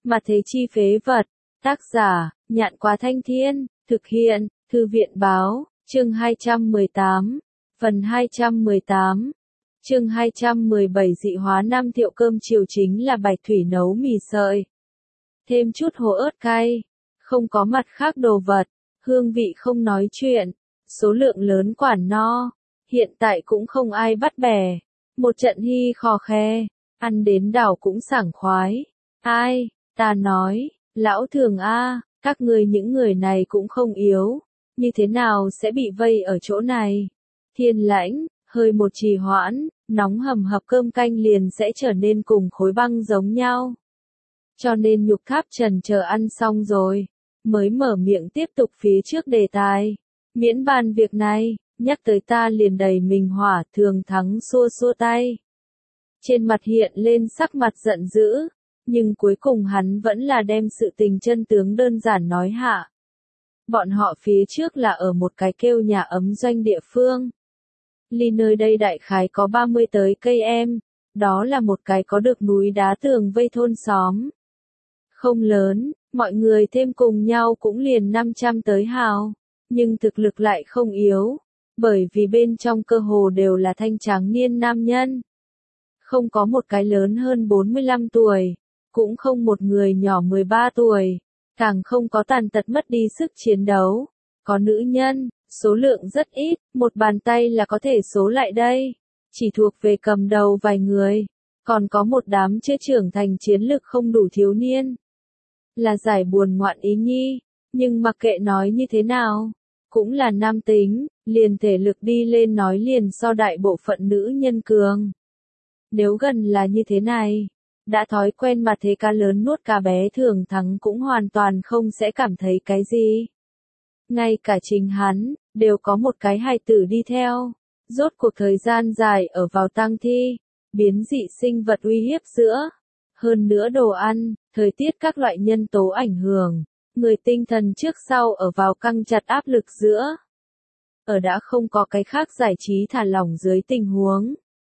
Mà thế chi phế vật. Tác giả, Nhạn Quá Thanh Thiên, thực hiện, Thư viện báo, chương 218, phần 218. Chương 217 dị hóa Nam Thiệu cơm chiều chính là bạch thủy nấu mì sợi. Thêm chút hồ ớt cay, không có mặt khác đồ vật, hương vị không nói chuyện, số lượng lớn quản no, hiện tại cũng không ai bắt bẻ. Một trận hi khò khe, ăn đến đảo cũng sảng khoái. Ai, ta nói, lão thường a, các ngươi những người này cũng không yếu, như thế nào sẽ bị vây ở chỗ này? Thiên lãnh, hơi một trì hoãn, nóng hầm hập cơm canh liền sẽ trở nên cùng khối băng giống nhau. Cho nên Nhục Tháp trần chờ ăn xong rồi, mới mở miệng tiếp tục phía trước đề tài. Miễn bàn việc này, nhắc tới ta liền đầy mình hỏa. Thường Thắng xua xua tay. Trên mặt hiện lên sắc mặt giận dữ, nhưng cuối cùng hắn vẫn là đem sự tình chân tướng đơn giản nói hạ. Bọn họ phía trước là ở một cái kêu nhà ấm doanh địa phương. Ly nơi đây đại khái có 30 tới cây em, đó là một cái có được núi đá tường vây thôn xóm. Không lớn, mọi người thêm cùng nhau cũng liền 500 tới hào, nhưng thực lực lại không yếu, bởi vì bên trong cơ hồ đều là thanh tráng niên nam nhân. Không có một cái lớn hơn 45 tuổi, cũng không một người nhỏ 13 tuổi, càng không có tàn tật mất đi sức chiến đấu. Có nữ nhân, số lượng rất ít, một bàn tay là có thể số lại đây, chỉ thuộc về cầm đầu vài người, còn có một đám chưa trưởng thành chiến lực không đủ thiếu niên. Là giải buồn ngoạn ý nhi, nhưng mặc kệ nói như thế nào, cũng là nam tính, liền thể lực đi lên nói liền so đại bộ phận nữ nhân cường. Nếu gần là như thế này, đã thói quen mà thế cá lớn nuốt cá bé Thường Thắng cũng hoàn toàn không sẽ cảm thấy cái gì. Ngay cả chính hắn, đều có một cái hài tử đi theo. Rốt cuộc thời gian dài ở vào tang thi, biến dị sinh vật uy hiếp giữa. Hơn nữa đồ ăn, thời tiết các loại nhân tố ảnh hưởng, người tinh thần trước sau ở vào căng chặt áp lực giữa. Ở đã không có cái khác giải trí thả lỏng dưới tình huống.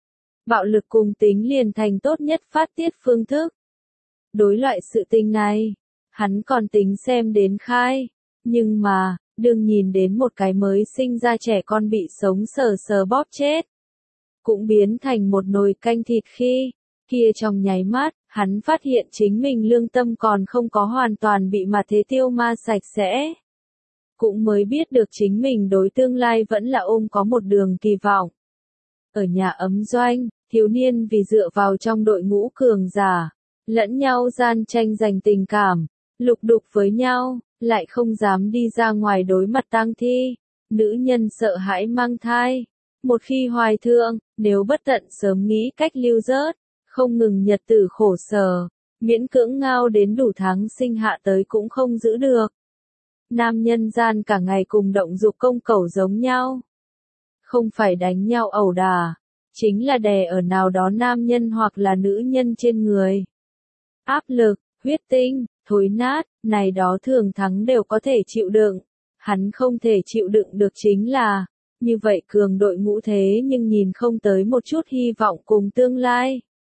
Bạo lực cùng tính liền thành tốt nhất phát tiết phương thức. Đối loại sự tình này, hắn còn tính xem đến khai, nhưng mà, đừng nhìn đến một cái mới sinh ra trẻ con bị sống sờ sờ bóp chết. Cũng biến thành một nồi canh thịt khi, kia trong nháy mắt, hắn phát hiện chính mình lương tâm còn không có hoàn toàn bị mà thế tiêu ma sạch sẽ. Cũng mới biết được chính mình đối tương lai vẫn là ôm có một đường kỳ vọng. Ở nhà ấm doanh, thiếu niên vì dựa vào trong đội ngũ cường giả, lẫn nhau gian tranh giành tình cảm, lục đục với nhau, lại không dám đi ra ngoài đối mặt tang thi. Nữ nhân sợ hãi mang thai, một khi hoài thượng, nếu bất tận sớm nghĩ cách lưu rớt, không ngừng nhật tử khổ sở, miễn cưỡng ngao đến đủ tháng sinh hạ tới cũng không giữ được. Nam nhân gian cả ngày cùng động dục công cẩu giống nhau. Không phải đánh nhau ẩu đả, chính là đè ở nào đó nam nhân hoặc là nữ nhân trên người. Áp lực, huyết tinh, thối nát, này đó Thường Thắng đều có thể chịu đựng. Hắn không thể chịu đựng được chính là, như vậy cường đội ngũ thế nhưng nhìn không tới một chút hy vọng cùng tương lai.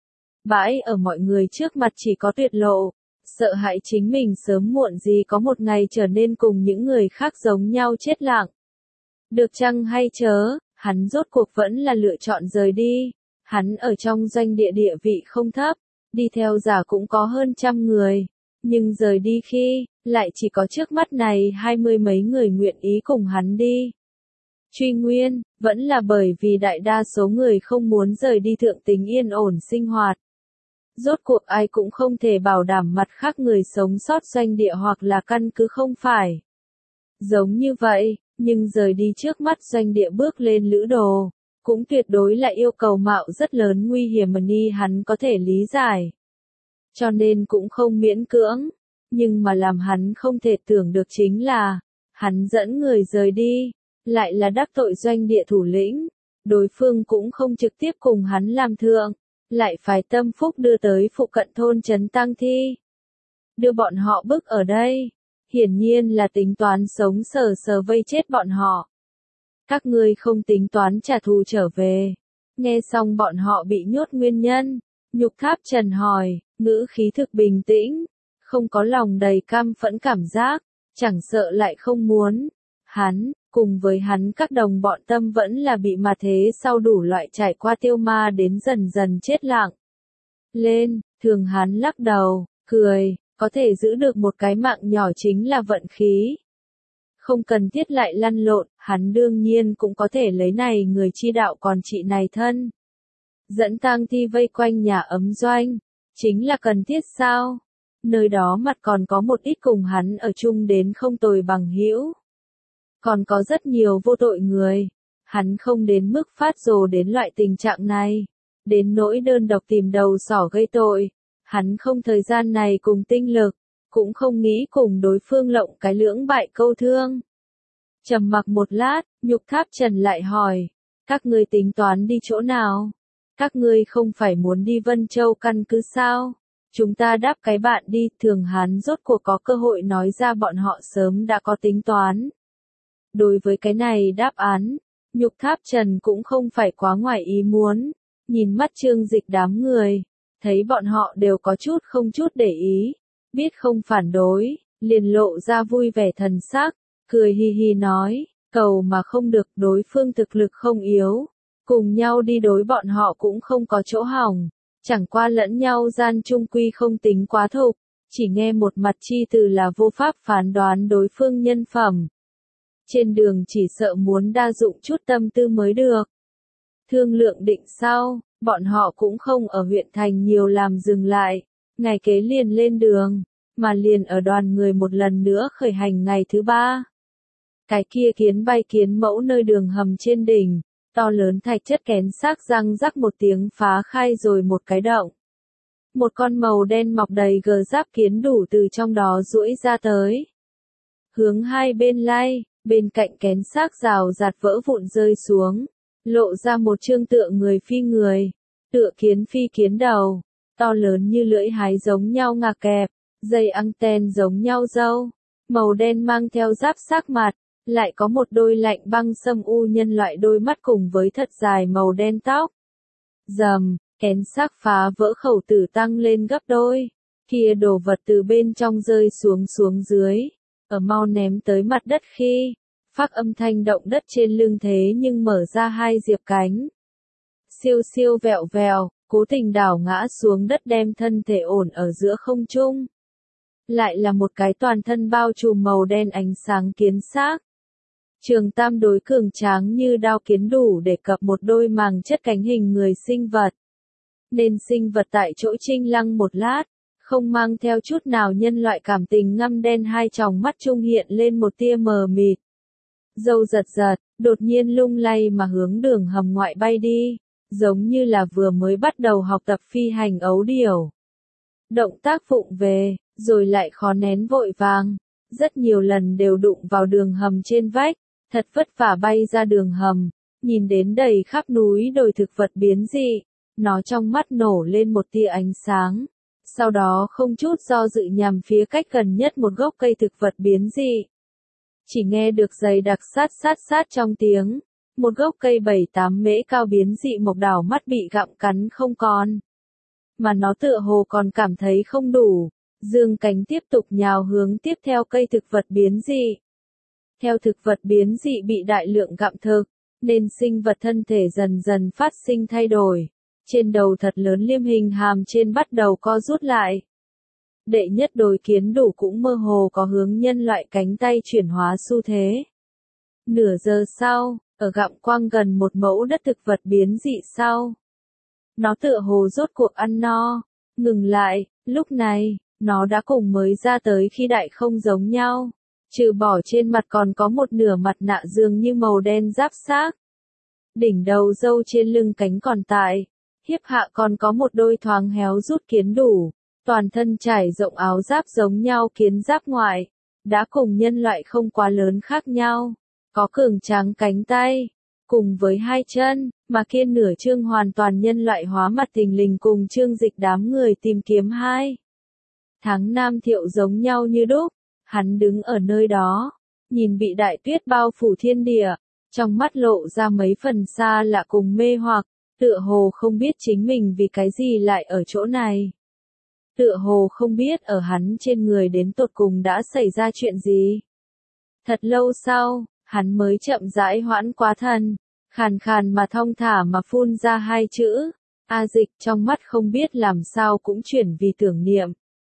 Bãi ở mọi người trước mặt chỉ có tuyệt lộ, sợ hãi chính mình sớm muộn gì có một ngày trở nên cùng những người khác giống nhau chết lặng. Được chăng hay chớ, hắn rốt cuộc vẫn là lựa chọn rời đi. Hắn ở trong doanh địa địa vị không thấp, đi theo giả cũng có hơn 100 người, nhưng rời đi khi, lại chỉ có trước mắt này 20 mấy người nguyện ý cùng hắn đi. Truy nguyên, vẫn là bởi vì đại đa số người không muốn rời đi thượng tính yên ổn sinh hoạt. Rốt cuộc ai cũng không thể bảo đảm mặt khác người sống sót doanh địa hoặc là căn cứ không phải. Giống như vậy, nhưng rời đi trước mắt doanh địa bước lên lữ đồ, cũng tuyệt đối là yêu cầu mạo rất lớn nguy hiểm mà ni hắn có thể lý giải. Cho nên cũng không miễn cưỡng, nhưng mà làm hắn không thể tưởng được chính là, hắn dẫn người rời đi, lại là đắc tội doanh địa thủ lĩnh, đối phương cũng không trực tiếp cùng hắn làm thượng, lại phải tâm phúc đưa tới phụ cận thôn trấn tang thi. Đưa bọn họ bức ở đây, hiển nhiên là tính toán sống sờ sờ vây chết bọn họ. Các ngươi không tính toán trả thù trở về. Nghe xong bọn họ bị nhốt nguyên nhân, Nhục Tháp Trần hỏi, ngữ khí thực bình tĩnh, không có lòng đầy cam phẫn cảm giác, chẳng sợ lại không muốn. Hắn, cùng với hắn các đồng bọn tâm vẫn là bị mà thế sau đủ loại trải qua tiêu ma đến dần dần chết lặng. Lên, Thường Hán lắc đầu, cười, có thể giữ được một cái mạng nhỏ chính là vận khí. Không cần thiết lại lăn lộn, hắn đương nhiên cũng có thể lấy này người chi đạo còn chị này thân. Dẫn tang thi vây quanh nhà ấm doanh, chính là cần thiết sao? Nơi đó mặt còn có một ít cùng hắn ở chung đến không tồi bằng hữu. Còn có rất nhiều vô tội người. Hắn không đến mức phát rồ đến loại tình trạng này. Đến nỗi đơn độc tìm đầu sỏ gây tội. Hắn không thời gian này cùng tinh lực. Cũng không nghĩ cùng đối phương lộng cái lưỡng bại câu thương. Trầm mặc một lát, Nhục Tháp Trần lại hỏi. Các ngươi tính toán đi chỗ nào? Các ngươi không phải muốn đi Vân Châu căn cứ sao? Chúng ta đáp cái bạn đi. Thường Hán rốt cuộc có cơ hội nói ra bọn họ sớm đã có tính toán. Đối với cái này đáp án, Nhục Tháp Trần cũng không phải quá ngoài ý muốn. Nhìn mắt Trương Dịch đám người, thấy bọn họ đều có chút không chút để ý, biết không phản đối, liền lộ ra vui vẻ thần sắc, cười hi hi nói, cầu mà không được, đối phương thực lực không yếu, cùng nhau đi đối bọn họ cũng không có chỗ hỏng, chẳng qua lẫn nhau gian trung quy không tính quá thục, chỉ nghe một mặt chi từ là vô pháp phán đoán đối phương nhân phẩm. Trên đường chỉ sợ muốn đa dụng chút tâm tư mới được. Thương lượng định sau, bọn họ cũng không ở huyện thành nhiều làm dừng lại, ngày kế liền lên đường, mà liền ở đoàn người một lần nữa khởi hành ngày thứ 3. Cái kia kiến bay kiến mẫu nơi đường hầm trên đỉnh, to lớn thạch chất kén xác răng rắc một tiếng phá khai rồi một cái động. Một con màu đen mọc đầy gờ giáp kiến đủ từ trong đó duỗi ra tới. Hướng hai bên lay. Bên cạnh kén xác rào rạt vỡ vụn rơi xuống, lộ ra một trương tựa người phi người, tựa kiến phi kiến đầu, to lớn như lưỡi hái giống nhau ngà kẹp, dây anten giống nhau râu, màu đen mang theo giáp xác mặt, lại có một đôi lạnh băng xâm u nhân loại đôi mắt cùng với thật dài màu đen tóc. Rầm, kén xác phá vỡ khẩu tử tăng lên gấp đôi, kia đồ vật từ bên trong rơi xuống dưới. Ở mau ném tới mặt đất khi, phác âm thanh động đất trên lưng thế nhưng mở ra hai diệp cánh. Siêu siêu vẹo vèo, cố tình đảo ngã xuống đất đem thân thể ổn ở giữa không trung. Lại là một cái toàn thân bao trùm màu đen ánh sáng kiến xác. Trường tam đối cường tráng như đao kiến đủ để cập một đôi màng chất cánh hình người sinh vật. Nên sinh vật tại chỗ trinh lăng một lát. Không mang theo chút nào nhân loại cảm tình ngăm đen hai tròng mắt trung hiện lên một tia mờ mịt. Dâu giật giật, đột nhiên lung lay mà hướng đường hầm ngoại bay đi, giống như là vừa mới bắt đầu học tập phi hành ấu điểu. Động tác vụng về, rồi lại khó nén vội vàng, rất nhiều lần đều đụng vào đường hầm trên vách, thật vất vả bay ra đường hầm, nhìn đến đầy khắp núi đồi thực vật biến dị, nó trong mắt nổ lên một tia ánh sáng. Sau đó không chút do dự nhằm phía cách gần nhất một gốc cây thực vật biến dị. Chỉ nghe được dày đặc sát trong tiếng, một gốc cây 7-8 mễ cao biến dị mộc đảo mắt bị gặm cắn không còn. Mà nó tựa hồ còn cảm thấy không đủ, dương cánh tiếp tục nhào hướng tiếp theo cây thực vật biến dị. Theo thực vật biến dị bị đại lượng gặm thực, nên sinh vật thân thể dần dần phát sinh thay đổi. Trên đầu thật lớn liêm hình hàm trên bắt đầu co rút lại. Đệ nhất đối kiến đủ cũng mơ hồ có hướng nhân loại cánh tay chuyển hóa xu thế. Nửa giờ sau, ở gặm quang gần một mẫu đất thực vật biến dị sau. Nó tựa hồ rốt cuộc ăn no, ngừng lại, lúc này, nó đã cùng mới ra tới khi đại không giống nhau. Trừ bỏ trên mặt còn có một nửa mặt nạ dường như màu đen giáp xác. Đỉnh đầu râu trên lưng cánh còn tại. Hiếp hạ còn có một đôi thoáng héo rút kiến đủ, toàn thân trải rộng áo giáp giống nhau kiến giáp ngoại, đã cùng nhân loại không quá lớn khác nhau, có cường tráng cánh tay, cùng với hai chân, mà kia nửa trương hoàn toàn nhân loại hóa mặt thình lình cùng Trương Dịch đám người tìm kiếm hai. Tháng Nam Thiệu giống nhau như đúc, hắn đứng ở nơi đó, nhìn bị đại tuyết bao phủ thiên địa, trong mắt lộ ra mấy phần xa lạ cùng mê hoặc. Tựa hồ không biết chính mình vì cái gì lại ở chỗ này. tựa hồ không biết ở hắn trên người đến tột cùng đã xảy ra chuyện gì. Thật lâu sau, hắn mới chậm rãi hoãn quá thần, khàn khàn mà thong thả mà phun ra hai chữ, A Dịch, trong mắt không biết làm sao cũng chuyển vì tưởng niệm.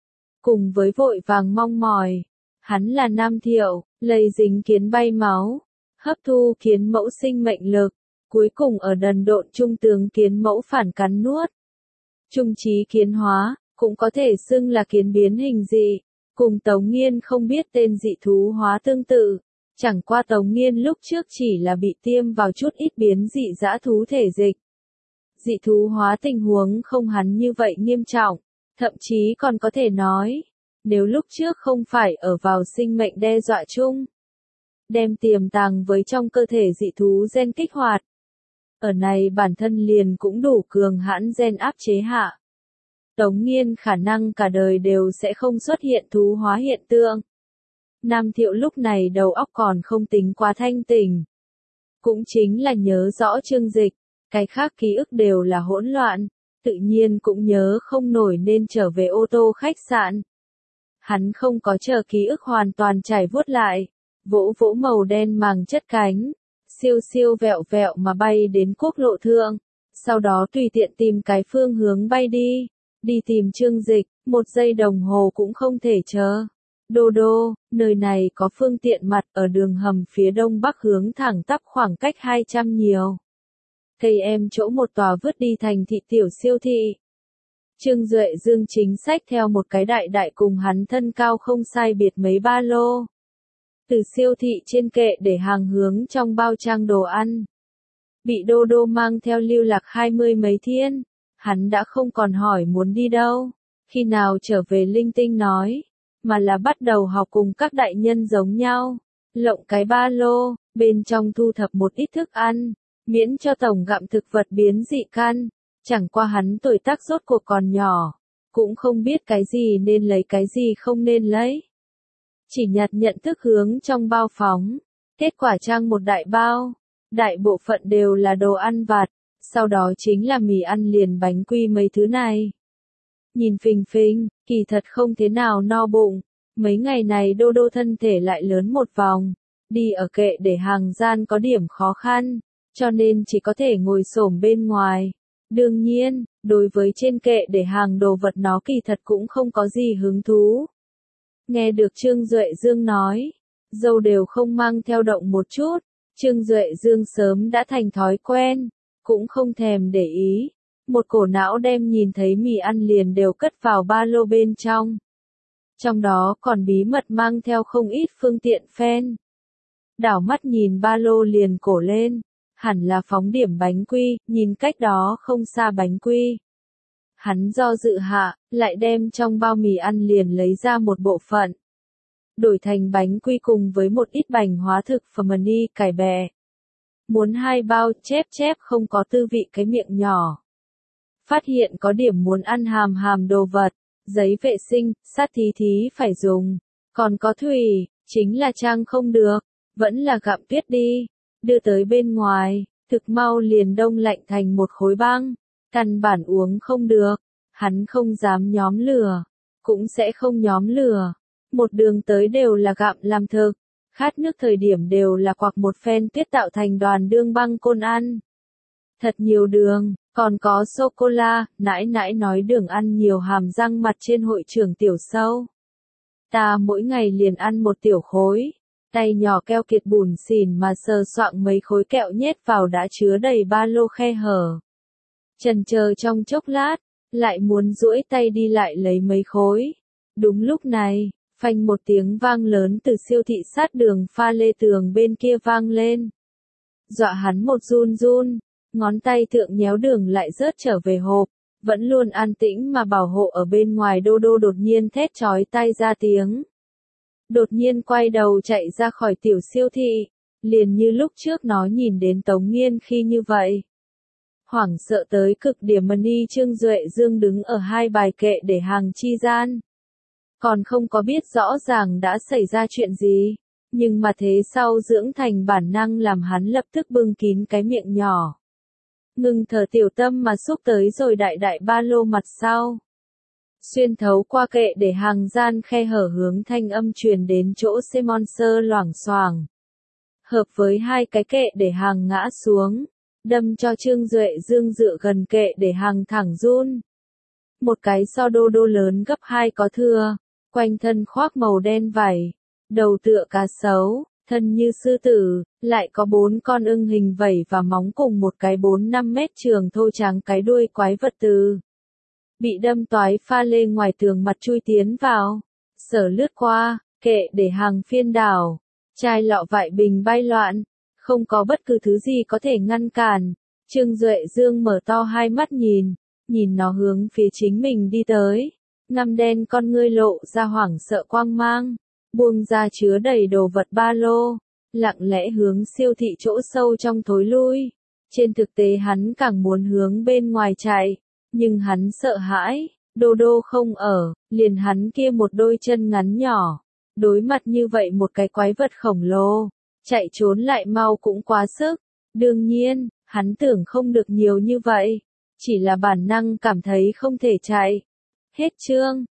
Cùng với vội vàng mong mỏi, hắn là Nam Thiệu, lây dính kiến bay máu, hấp thu kiến mẫu sinh mệnh lực, cuối cùng ở đần độn trung tướng kiến mẫu phản cắn nuốt. Trung trí kiến hóa, cũng có thể xưng là kiến biến hình dị, cùng Tống Nghiên không biết tên dị thú hóa tương tự. Chẳng qua Tống Nghiên lúc trước chỉ là bị tiêm vào chút ít biến dị dã thú thể dịch. Dị thú hóa tình huống không hắn như vậy nghiêm trọng, thậm chí còn có thể nói, nếu lúc trước không phải ở vào sinh mệnh đe dọa chung, đem tiềm tàng với trong cơ thể dị thú gen kích hoạt. Ở này bản thân liền cũng đủ cường hãn gen áp chế hạ. Tống Nghiên khả năng cả đời đều sẽ không xuất hiện thú hóa hiện tượng. Nam Thiệu lúc này đầu óc còn không tính quá thanh tỉnh. Cũng chính là nhớ rõ Trương Dịch, cái khác ký ức đều là hỗn loạn, tự nhiên cũng nhớ không nổi nên trở về ô tô khách sạn. Hắn không có chờ ký ức hoàn toàn trải vuốt lại, vỗ vỗ màu đen màng chất cánh, siêu siêu vẹo vẹo mà bay đến quốc lộ thượng, sau đó tùy tiện tìm cái phương hướng bay đi tìm Trương Dịch, 1 giây đồng hồ cũng không thể chờ. Đô đô, nơi này có phương tiện mặt ở đường hầm phía đông bắc hướng thẳng tắp khoảng cách 200 nhiều. Cây em chỗ một tòa vứt đi thành thị tiểu siêu thị. Trương Duệ Dương chính sách theo một cái đại đại cùng hắn thân cao không sai biệt mấy ba lô. Từ siêu thị trên kệ để hàng hướng trong bao trang đồ ăn. Bị đô đô mang theo lưu lạc 20 mấy thiên, hắn đã không còn hỏi muốn đi đâu, khi nào trở về linh tinh nói, mà là bắt đầu học cùng các đại nhân giống nhau, lộng cái ba lô, bên trong thu thập một ít thức ăn, miễn cho tổng gặm thực vật biến dị căn, chẳng qua hắn tuổi tác rốt cuộc còn nhỏ, cũng không biết cái gì nên lấy cái gì không nên lấy. Chỉ nhận thức hướng trong bao phóng, kết quả trang một đại bao, đại bộ phận đều là đồ ăn vặt, sau đó chính là mì ăn liền bánh quy mấy thứ này. Nhìn phình phình, kỳ thật không thế nào no bụng, mấy ngày này đô đô thân thể lại lớn một vòng, đi ở kệ để hàng gian có điểm khó khăn, cho nên chỉ có thể ngồi xổm bên ngoài. Đương nhiên, đối với trên kệ để hàng đồ vật nó kỳ thật cũng không có gì hứng thú. Nghe được Trương Duệ Dương nói, dâu đều không mang theo động một chút, Trương Duệ Dương sớm đã thành thói quen, cũng không thèm để ý, một cổ não đem nhìn thấy mì ăn liền đều cất vào ba lô bên trong. Trong đó còn bí mật mang theo không ít phương tiện phen. Đảo mắt nhìn ba lô liền cổ lên, hẳn là phóng điểm bánh quy, nhìn cách đó không xa bánh quy. Hắn do dự hạ, lại đem trong bao mì ăn liền lấy ra một bộ phận. Đổi thành bánh quy cùng với một ít bánh hóa thực phẩm mani cải bẹ. Muốn 2 bao chép không có tư vị cái miệng nhỏ. Phát hiện có điểm muốn ăn hàm hàm đồ vật, giấy vệ sinh, sát thí phải dùng. Còn có thủy, chính là trang không được, vẫn là gặm tuyết đi. Đưa tới bên ngoài, thực mau liền đông lạnh thành một khối băng. Căn bản uống không được, hắn không dám nhóm lửa, cũng sẽ không nhóm lửa. Một đường tới đều là gặm làm thực, khát nước thời điểm đều là quặc một phen tuyết tạo thành đoàn đương băng côn ăn. Thật nhiều đường, còn có sô-cô-la, nãi nãi nói đường ăn nhiều hàm răng mặt trên hội trưởng tiểu sâu. Ta mỗi ngày liền ăn một tiểu khối, tay nhỏ keo kiệt bùn xỉn mà sờ soạng mấy khối kẹo nhét vào đã chứa đầy ba lô khe hở. Chần chờ trong chốc lát, lại muốn duỗi tay đi lại lấy mấy khối. Đúng lúc này, phanh một tiếng vang lớn từ siêu thị sát đường pha lê tường bên kia vang lên. Dọa hắn một run, ngón tay thượng nhéo đường lại rớt trở về hộp, vẫn luôn an tĩnh mà bảo hộ ở bên ngoài đô đô đột nhiên thét chói tai ra tiếng. Đột nhiên quay đầu chạy ra khỏi tiểu siêu thị, liền như lúc trước nó nhìn đến Tống Nghiên khi như vậy. Hoảng sợ tới cực điểm mani Trương Duệ Dương đứng ở hai bài kệ để hàng chi gian. Còn không có biết rõ ràng đã xảy ra chuyện gì, nhưng mà thế sau dưỡng thành bản năng làm hắn lập tức bưng kín cái miệng nhỏ. Ngừng thở tiểu tâm mà xúc tới rồi đại đại ba lô mặt sau. xuyên thấu qua kệ để hàng gian khe hở hướng thanh âm truyền đến chỗ Semonser loảng xoảng. Hợp với hai cái kệ để hàng ngã xuống, đâm cho Trương Duệ Dương dựa gần kệ để hàng thẳng run. Một cái so đô đô lớn gấp 2 có thưa, quanh thân khoác màu đen vảy, đầu tựa cá sấu, thân như sư tử, lại có 4 con ưng hình vảy và móng cùng một cái 4-5 mét trường thô trắng cái đuôi quái vật từ bị đâm toái pha lê ngoài tường mặt chui tiến vào, sở lướt qua, kệ để hàng phiên đảo, chai lọ vại bình bay loạn, không có bất cứ thứ gì có thể ngăn cản. Trương Duệ Dương mở to hai mắt nhìn nó hướng phía chính mình đi tới, ngăm đen con ngươi lộ ra hoảng sợ quang mang, buông ra chứa đầy đồ vật ba lô, lặng lẽ hướng siêu thị chỗ sâu trong thối lui. Trên thực tế hắn càng muốn hướng bên ngoài chạy, nhưng hắn sợ hãi, đô đô không ở, liền hắn kia một đôi chân ngắn nhỏ, đối mặt như vậy một cái quái vật khổng lồ, chạy trốn lại mau cũng quá sức. Đương nhiên, hắn tưởng không được nhiều như vậy, chỉ là bản năng cảm thấy không thể chạy. Hết chương.